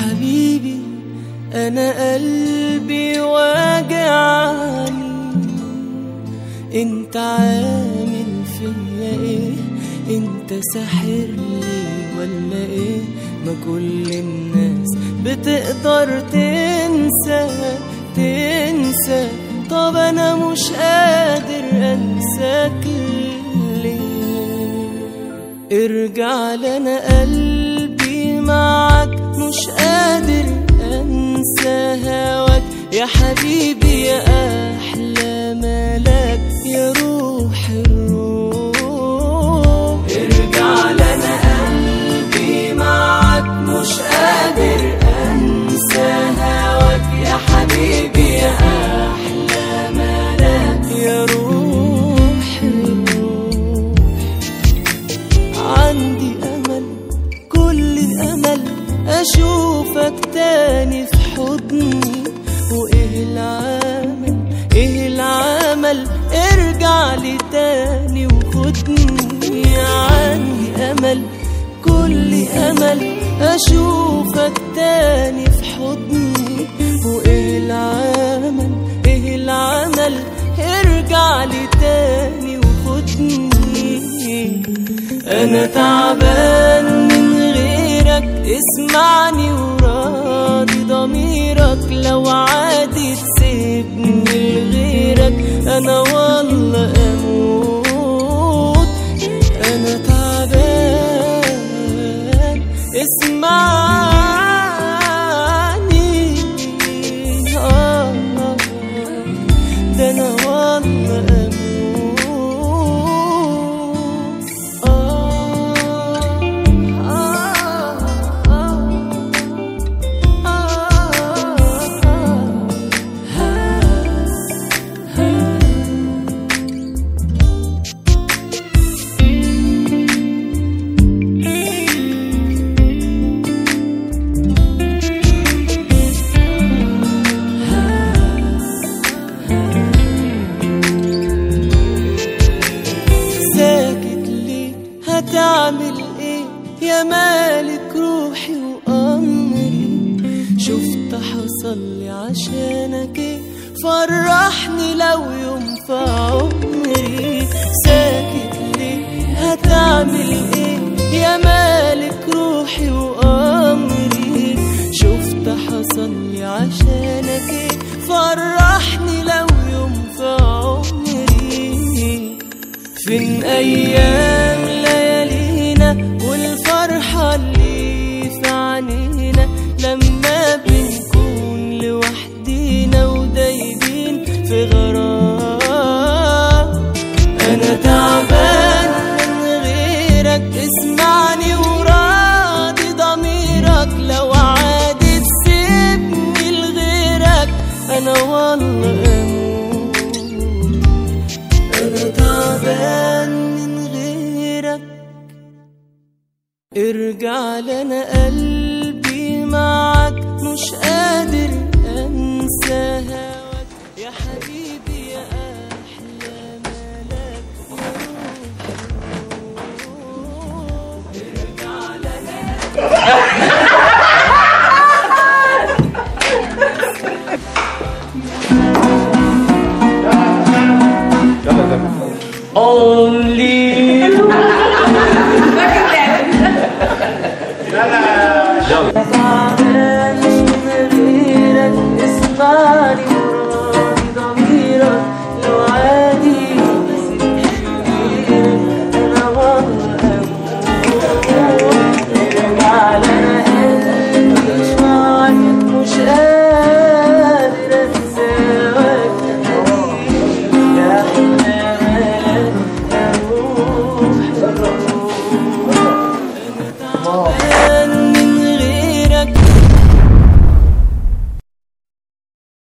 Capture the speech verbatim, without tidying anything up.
حبيبي أنا قلبي واجعني، انت عامل فيا ايه؟ انت ساحرلي ولا ايه؟ ما كل الناس بتقدر تنسى تنسى، طب انا مش قادر انساك ليه؟ ارجع لنا قلبي معاك، مش قادر انسى هواك يا حبيبي يا احلى ملاك يا روح الروح. ارجع لنا قلبي معاك، مش قادر انسى هواك يا حبيبي يا احلى ملاك يا روح الروح. عندي امل كل امل اشوفك تاني في حضني، وايه العمل ايه العمل ارجع لي تاني وخدني. عندي امل كل امل اشوفك تاني في حضني، وايه العمل ايه العمل ارجع لي تاني وخدني. انا تعبان من غيرك اسمعني وراضي ضميرك، لو عادي تسيبني لغيرك انا والله اموت. انا تعبان اسمعني آه ده انا والله اموت. هتعمل ايه يا مالك روحي وامري؟ شفت حصل لي عشانك ايه؟ فرحني لو يوم في عمري. ساكت ليه هتعمل ايه يا مالك روحي وامري؟ شفت حصل لي عشانك ايه؟ فرحني لو يوم في عمري. فين ايام ليالينا والفرحة اللي في عينينا لما بنكون لوحدينا ودايبين في غرام؟ انا تعبان من غيرك اسمعني وراضي ضميرك، لو عادي تسيبني لغيرك انا والله اموت. انا تعبان من غيرك، ارجع لنا قلبي معاك، مش قادر انسى هواك يا حبيبي يا احلى ملاك يا روح ارجع لنا. Only you. اسمعني وراضي ضميرك، لو عادي بسيبني انا والله اموت. ارجع لنا قلبي معاك، مش قادر انساك يا احلى ملاك يا روح الروح. انا تعبان